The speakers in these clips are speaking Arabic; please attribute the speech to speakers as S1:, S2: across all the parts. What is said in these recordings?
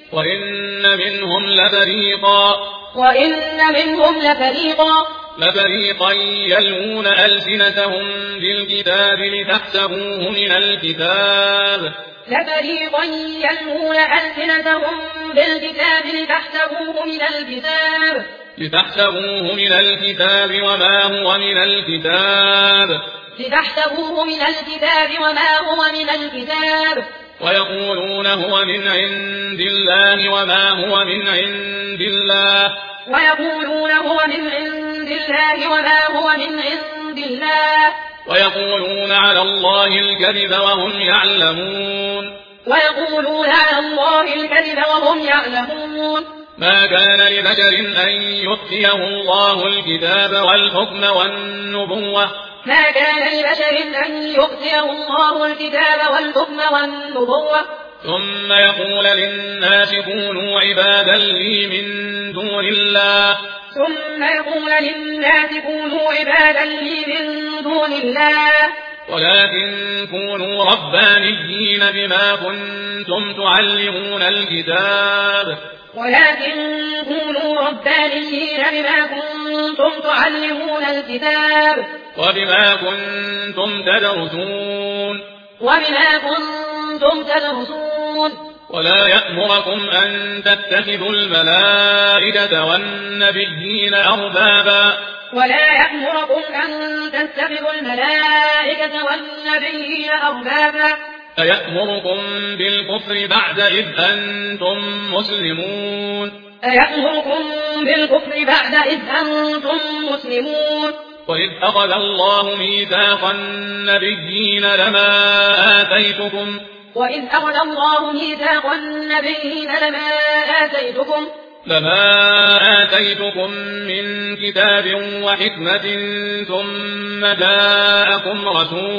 S1: وإن منهم لفريقا يلوون ألسنتهم بالكتاب لتحسبوه من الكتاب وما هو من الكتاب ويقولون هو من عند الله وما هو من عند الله ويقولون على الله الكذب وهم يعلمون ما كان لبشر أن يؤتيه الله الكتاب والحكم والنبوة ثم يقول للناس كونوا عبادا لي من دون الله ولكن كونوا ربانيين بما كنتم تعلمون الكتاب وبما كنتم تدرسون ولا يأمركم أن تتخذوا الملائكة والنبيين أربابا أيأمركم بالكفر بعد إذ أنتم مسلمون وإذ أخذ الله ميثاق النبيين لما آتيتكم من كتاب وحكمة ثم جاءكم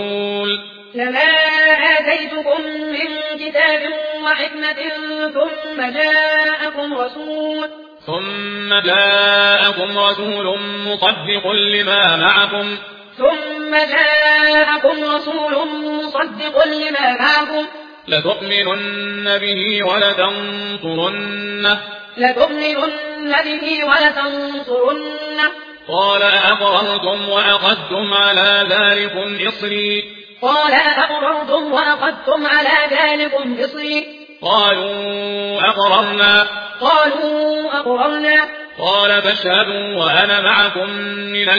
S1: رسول مصدق لما معكم لتؤمنن به ولتنصرنه قال أأقررتم وأخذتم على ذلكم إصري قالوا أقررنا قال فاشهدوا وأنا معكم من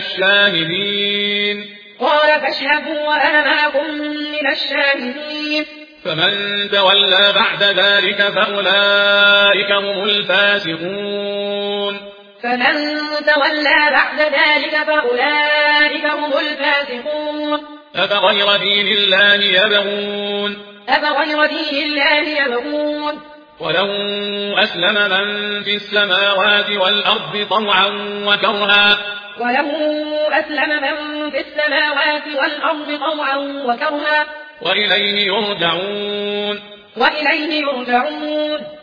S1: الشاهدين فمن تولى بعد ذلك فأولئك هم الفاسقون أفغير دين الله يبغون وله أسلم من في السماوات والأرض طوعا وكرها وإليه يرجعون